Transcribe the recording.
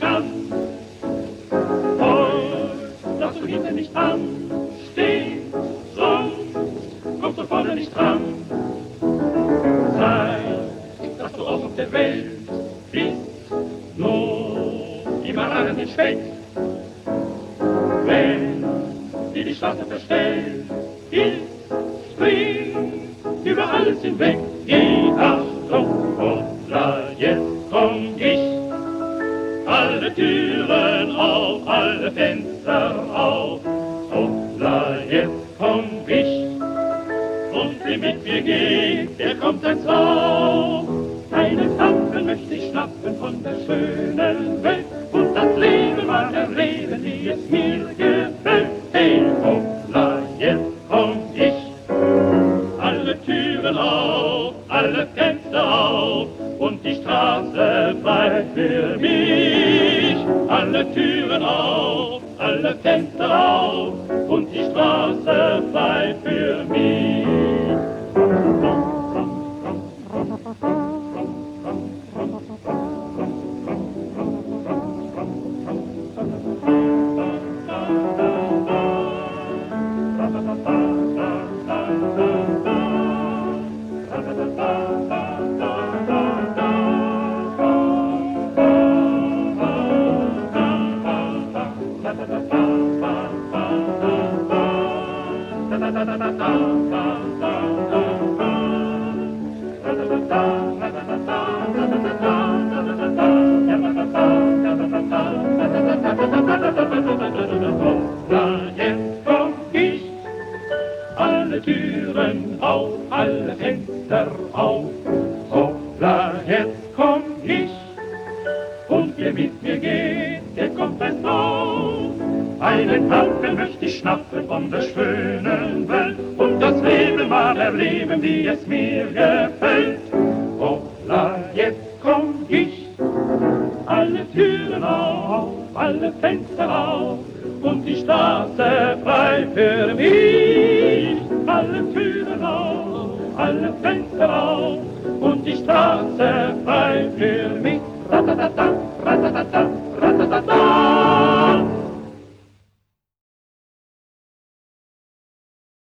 kann. Heute darfst du hinten nicht anstehen, sonst kommst du vorne nicht dran. Sei, dass du auch auf der Welt bist, nur immer an den Speck. Wenn dir die Straße verstellt ist, spring über alles hinweg. Geh, Achtung, hoppla, jetzt komm ich. Alle Türen auf, alle Fenster auf, hoppla, jetzt komm ich. Und wer mit mir geht, der kommt ins Lauf. Einen Apfel möchte ich schnappen von der schönen Welt und das Leben mal erleben, wie es mir gefällt. Hey, hoppla, jetzt komm ich. Alle Türen auf, alle Fenster auf und die Straße frei für mich. Alle Türen auf, alle Fenster auf und die Straße frei für mich. Alle Türen auf, alle Fenster auf, hoppla, jetzt komm ich. Und wer mit mir geht, der kommt ins Lauf. Einen Apfel möchte ich schnappen von der schönen Welt und das Leben mal erleben, wie es mir gefällt. Hoppla, jetzt komm ich. Alle Türen auf, alle Fenster auf und die Straße frei für mich. Alle Türen auf, alle Fenster auf und die Straße frei für mich. Ratatata, ratatata, ratatata.